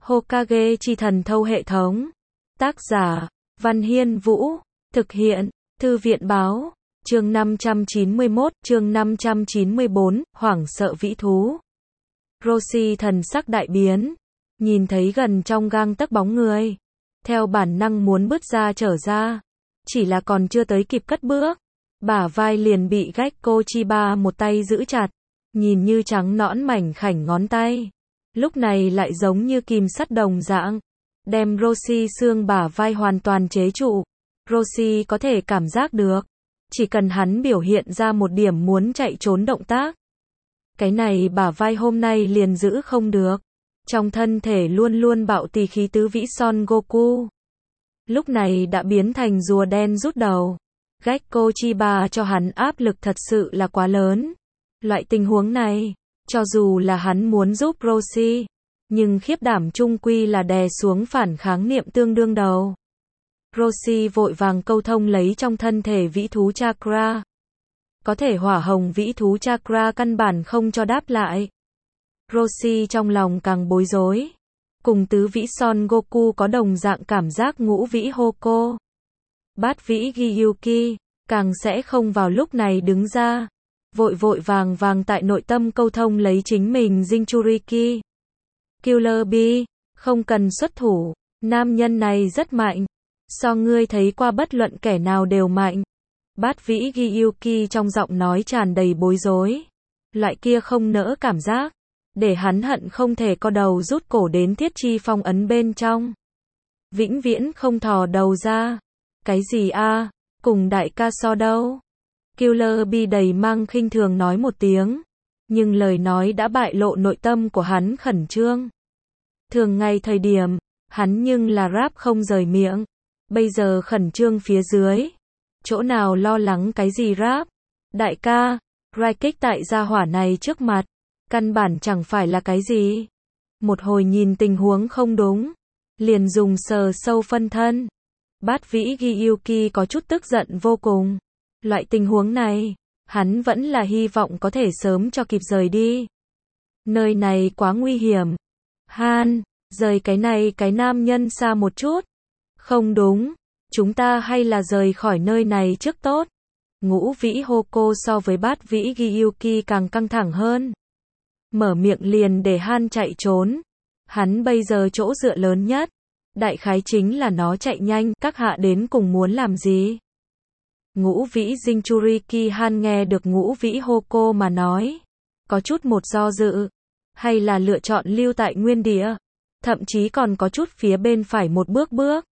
Hokage chi thần thâu hệ thống. Tác giả, Văn Hiên Vũ. Thực hiện, Thư viện Báo. Chương 591, chương 594, hoảng sợ vĩ thú. Roshi thần sắc đại biến. Nhìn thấy gần trong gang tấc bóng người. Theo bản năng muốn bứt ra trở ra. Chỉ là còn chưa tới kịp cất bước. Bả vai liền bị Gekko Chiba một tay giữ chặt. Nhìn như trắng nõn mảnh khảnh ngón tay. Lúc này lại giống như kìm sắt đồng dạng. Đem Roshi xương bả vai hoàn toàn chế trụ. Roshi có thể cảm giác được. Chỉ cần hắn biểu hiện ra một điểm muốn chạy trốn động tác. Cái này bả vai hôm nay liền giữ không được. Trong thân thể luôn luôn bạo tì khí tứ vĩ Son Goku. Lúc này đã biến thành rùa đen rút đầu. Gekko Chiba cho hắn áp lực thật sự là quá lớn. Loại tình huống này, cho dù là hắn muốn giúp Roshi, nhưng khiếp đảm chung quy là đè xuống phản kháng niệm tương đương đầu. Roshi vội vàng câu thông lấy trong thân thể vĩ thú chakra. Có thể hỏa hồng vĩ thú chakra căn bản không cho đáp lại. Roshi trong lòng càng bối rối. Cùng tứ vĩ Son Goku có đồng dạng cảm giác ngũ vĩ Hoko. Bát vĩ Gyuki, càng sẽ không vào lúc này đứng ra. Vội vội vàng vàng tại nội tâm câu thông lấy chính mình Jinchuriki. Killer Bee, không cần xuất thủ, nam nhân này rất mạnh. So ngươi thấy qua bất luận kẻ nào đều mạnh. Bát vĩ Gyuki trong giọng nói tràn đầy bối rối. Loại kia không nỡ cảm giác. Để hắn hận không thể co đầu rút cổ đến thiết chi phong ấn bên trong. Vĩnh viễn không thò đầu ra. Cái gì a? Cùng đại ca so đâu? Killer Bee đầy mang khinh thường nói một tiếng. Nhưng lời nói đã bại lộ nội tâm của hắn khẩn trương. Thường ngày thời điểm, hắn nhưng là rap không rời miệng. Bây giờ khẩn trương phía dưới. Chỗ nào lo lắng cái gì rap? Đại ca, rai kích tại gia hỏa này trước mặt. Căn bản chẳng phải là cái gì. Một hồi nhìn tình huống không đúng. Liền dùng sờ sâu phân thân. Bát vĩ Gyuki có chút tức giận vô cùng. Loại tình huống này, hắn vẫn là hy vọng có thể sớm cho kịp rời đi. Nơi này quá nguy hiểm. Han, rời cái này cái nam nhân xa một chút. Không đúng, chúng ta hay là rời khỏi nơi này trước tốt. Ngũ vĩ Hoko so với bát vĩ Gyuki càng căng thẳng hơn. Mở miệng liền để Han chạy trốn. Hắn bây giờ chỗ dựa lớn nhất. Đại khái chính là nó chạy nhanh, các hạ đến cùng muốn làm gì? Ngũ vĩ Jinchuriki Han nghe được ngũ vĩ Hoko mà nói. Có chút một do dự. Hay là lựa chọn lưu tại nguyên địa. Thậm chí còn có chút phía bên phải một bước.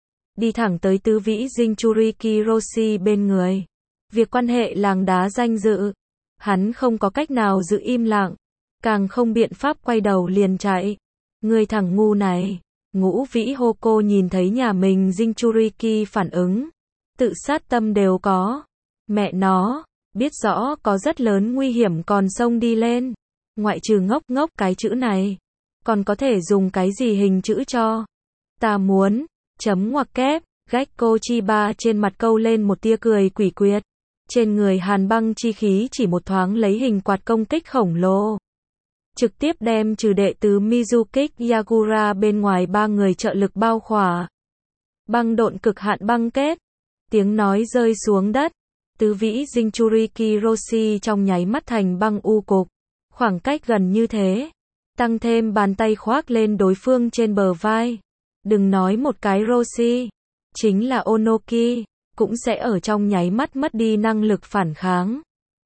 Đi thẳng tới tứ vĩ Jinchuriki Roshi bên người. Việc quan hệ làng đá danh dự. Hắn không có cách nào giữ im lặng. Càng không biện pháp quay đầu liền chạy. Người thằng ngu này. Ngũ vĩ Hoko nhìn thấy nhà mình Jinchuriki phản ứng. Tự sát tâm đều có. Mẹ nó, biết rõ có rất lớn nguy hiểm còn xông đi lên. Ngoại trừ ngốc cái chữ này. Còn có thể dùng cái gì hình chữ cho. Ta muốn, chấm ngoặc kép, Gekko Chiba trên mặt câu lên một tia cười quỷ quyệt. Trên người hàn băng chi khí chỉ một thoáng lấy hình quạt công kích khổng lồ. Trực tiếp đem trừ đệ tứ Mizukik Yagura bên ngoài ba người trợ lực bao khỏa. Băng độn cực hạn băng kết. Tiếng nói rơi xuống đất. Tứ vĩ Jinchuriki Roshi trong nháy mắt thành băng u cục. Khoảng cách gần như thế. Tăng thêm bàn tay khoác lên đối phương trên bờ vai. Đừng nói một cái Roshi. Chính là Onoki. Cũng sẽ ở trong nháy mắt mất đi năng lực phản kháng.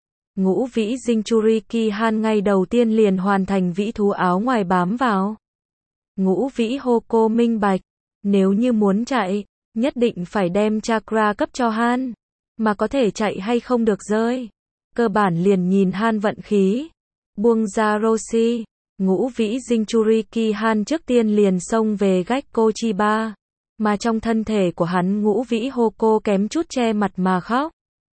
Ngũ vĩ Jinchuriki Han ngay đầu tiên liền hoàn thành vĩ thú áo ngoài bám vào. Ngũ vĩ Hoko minh bạch. Nếu như muốn chạy, nhất định phải đem chakra cấp cho Han. Mà có thể chạy hay không được rơi. Cơ bản liền nhìn Han vận khí. Buông ra Roshi. Ngũ vĩ Jinchuriki Han trước tiên liền xông về Gekko Chiba. Mà trong thân thể của hắn ngũ vĩ Hoko kém chút che mặt mà khóc.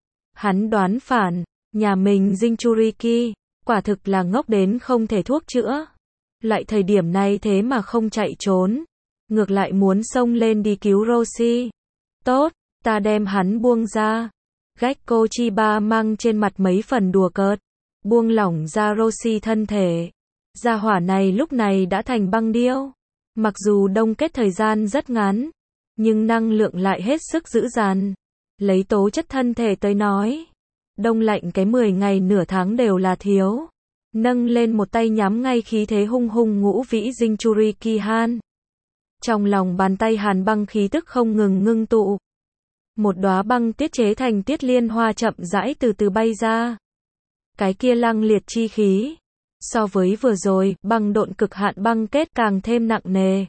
Hắn đoán phản. Nhà mình Jinchuriki, quả thực là ngốc đến không thể thuốc chữa. Lại thời điểm này thế mà không chạy trốn. Ngược lại muốn xông lên đi cứu Roshi. Tốt, ta đem hắn buông ra. Gekko Chiba mang trên mặt mấy phần đùa cợt. Buông lỏng ra Roshi thân thể. Gia hỏa này lúc này đã thành băng điêu. Mặc dù đông kết thời gian rất ngắn, nhưng năng lượng lại hết sức dữ dằn. Lấy tố chất thân thể tới nói, đông lạnh cái 10 ngày nửa tháng đều là thiếu. Nâng lên một tay nhắm ngay khí thế hung hung Ngũ Vĩ Jinchurikihan. Trong lòng bàn tay hàn băng khí tức không ngừng ngưng tụ. Một đóa băng tiết chế thành tiết liên hoa chậm rãi từ từ bay ra. Cái kia lăng liệt chi khí, so với vừa rồi, băng độn cực hạn băng kết càng thêm nặng nề.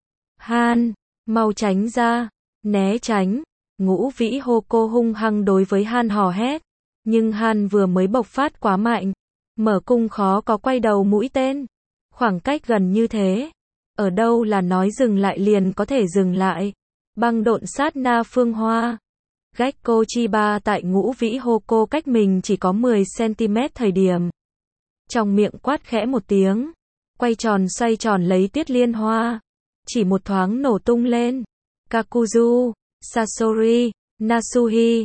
Han, mau tránh ra, né tránh. Ngũ Vĩ hô cô hung hăng đối với Han hò hét. Nhưng Han vừa mới bộc phát quá mạnh. Mở cung khó có quay đầu mũi tên. Khoảng cách gần như thế. Ở đâu là nói dừng lại liền có thể dừng lại. Băng độn sát na phương hoa. Gekko Chiba tại Ngũ Vĩ hô cô cách mình chỉ có 10 cm thời điểm. Trong miệng quát khẽ một tiếng. Quay tròn xoay tròn lấy tiết liên hoa. Chỉ một thoáng nổ tung lên. Kakuzu, Sasori, Nasuhi,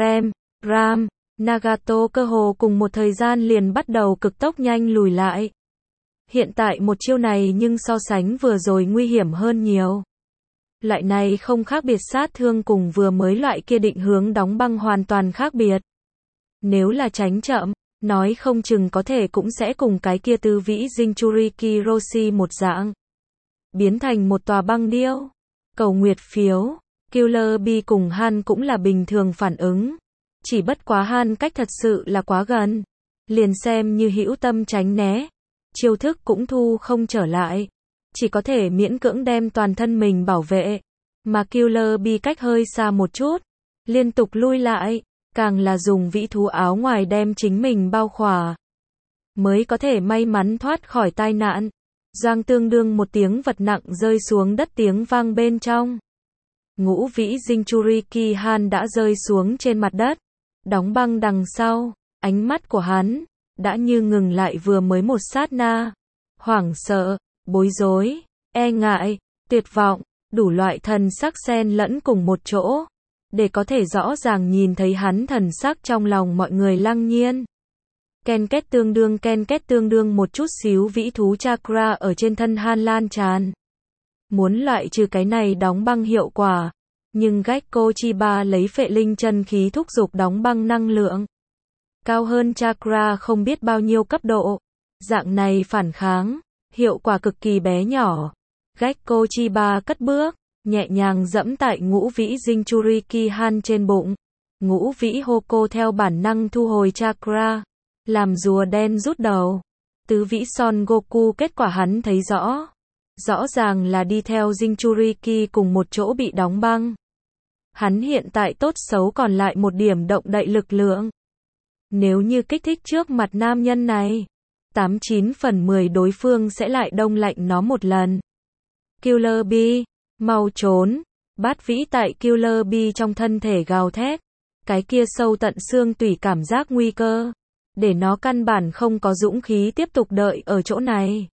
Ram, Nagato cơ hồ cùng một thời gian liền bắt đầu cực tốc nhanh lùi lại. Hiện tại một chiêu này nhưng so sánh vừa rồi nguy hiểm hơn nhiều. Loại này không khác biệt sát thương cùng vừa mới loại kia định hướng đóng băng hoàn toàn khác biệt. Nếu là tránh chậm, nói không chừng có thể cũng sẽ cùng cái kia Tứ Vĩ Jinchuriki Roshi một dạng. Biến thành một tòa băng điêu. Cầu nguyệt phiếu, Killer Bee cùng Han cũng là bình thường phản ứng. Chỉ bất quá Han cách thật sự là quá gần. Liền xem như hữu tâm tránh né. Chiêu thức cũng thu không trở lại. Chỉ có thể miễn cưỡng đem toàn thân mình bảo vệ. Mà Killer Bee cách hơi xa một chút. Liên tục lui lại. Càng là dùng vĩ thú áo ngoài đem chính mình bao khỏa. Mới có thể may mắn thoát khỏi tai nạn. Doang tương đương một tiếng vật nặng rơi xuống đất tiếng vang bên trong. Ngũ Vĩ Jinchurikihan đã rơi xuống trên mặt đất. Đóng băng đằng sau. Ánh mắt của hắn đã như ngừng lại vừa mới một sát na. Hoảng sợ, bối rối, e ngại, tuyệt vọng, đủ loại thần sắc xen lẫn cùng một chỗ. Để có thể rõ ràng nhìn thấy hắn thần sắc trong lòng mọi người lăng nhiên. Ken kết tương đương một chút xíu vĩ thú chakra ở trên thân Han lan tràn. Muốn loại trừ cái này đóng băng hiệu quả. Nhưng Gekko Chiba lấy phệ linh chân khí thúc giục đóng băng năng lượng. Cao hơn chakra không biết bao nhiêu cấp độ. Dạng này phản kháng, hiệu quả cực kỳ bé nhỏ. Gekko Chiba cất bước, nhẹ nhàng dẫm tại Ngũ Vĩ Jinchurikihan trên bụng. Ngũ Vĩ Hoko theo bản năng thu hồi chakra. Làm rùa đen rút đầu. Tứ Vĩ Son Goku kết quả hắn thấy rõ. Rõ ràng là đi theo Jinchuriki cùng một chỗ bị đóng băng. Hắn hiện tại tốt xấu còn lại một điểm động đậy lực lượng. Nếu như kích thích trước mặt nam nhân này, 89 phần 10 đối phương sẽ lại đông lạnh nó một lần. Killer Bee, mau trốn. Bát Vĩ tại Killer Bee trong thân thể gào thét. Cái kia sâu tận xương tủy cảm giác nguy cơ. Để nó căn bản không có dũng khí tiếp tục đợi ở chỗ này.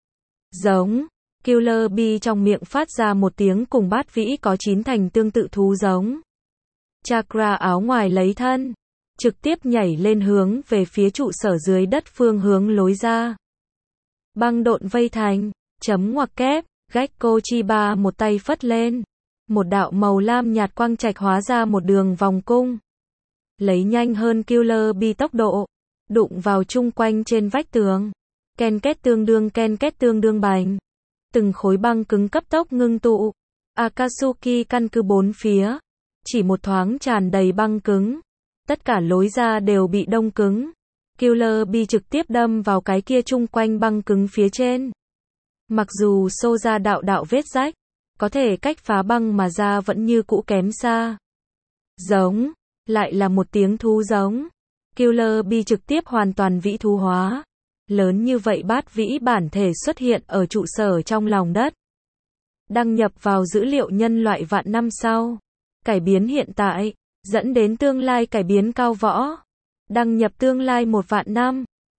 Giống. Killer Bee trong miệng phát ra một tiếng cùng Bát Vĩ có chín thành tương tự thú giống. Chakra áo ngoài lấy thân. Trực tiếp nhảy lên hướng về phía trụ sở dưới đất phương hướng lối ra. Băng độn vây thành. Chấm ngoặc kép. Gekko Chiba một tay phất lên. Một đạo màu lam nhạt quang trạch hóa ra một đường vòng cung. Lấy nhanh hơn Killer Bee tốc độ. Đụng vào chung quanh trên vách tường. Ken kết tương đương bành. Từng khối băng cứng cấp tốc ngưng tụ. Akatsuki căn cứ bốn phía. Chỉ một thoáng tràn đầy băng cứng. Tất cả lối ra đều bị đông cứng. Killer Bee trực tiếp đâm vào cái kia chung quanh băng cứng phía trên. Mặc dù xô ra đạo vết rách, có thể cách phá băng mà ra vẫn như cũ kém xa. Giống, lại là một tiếng thú giống. Killer Bee trực tiếp hoàn toàn vĩ thú hóa. Lớn như vậy Bát Vĩ bản thể xuất hiện ở trụ sở trong lòng đất. Đăng nhập vào dữ liệu nhân loại vạn năm sau. Cải biến hiện tại, dẫn đến tương lai cải biến cao võ. Đăng nhập tương lai 1 vạn năm.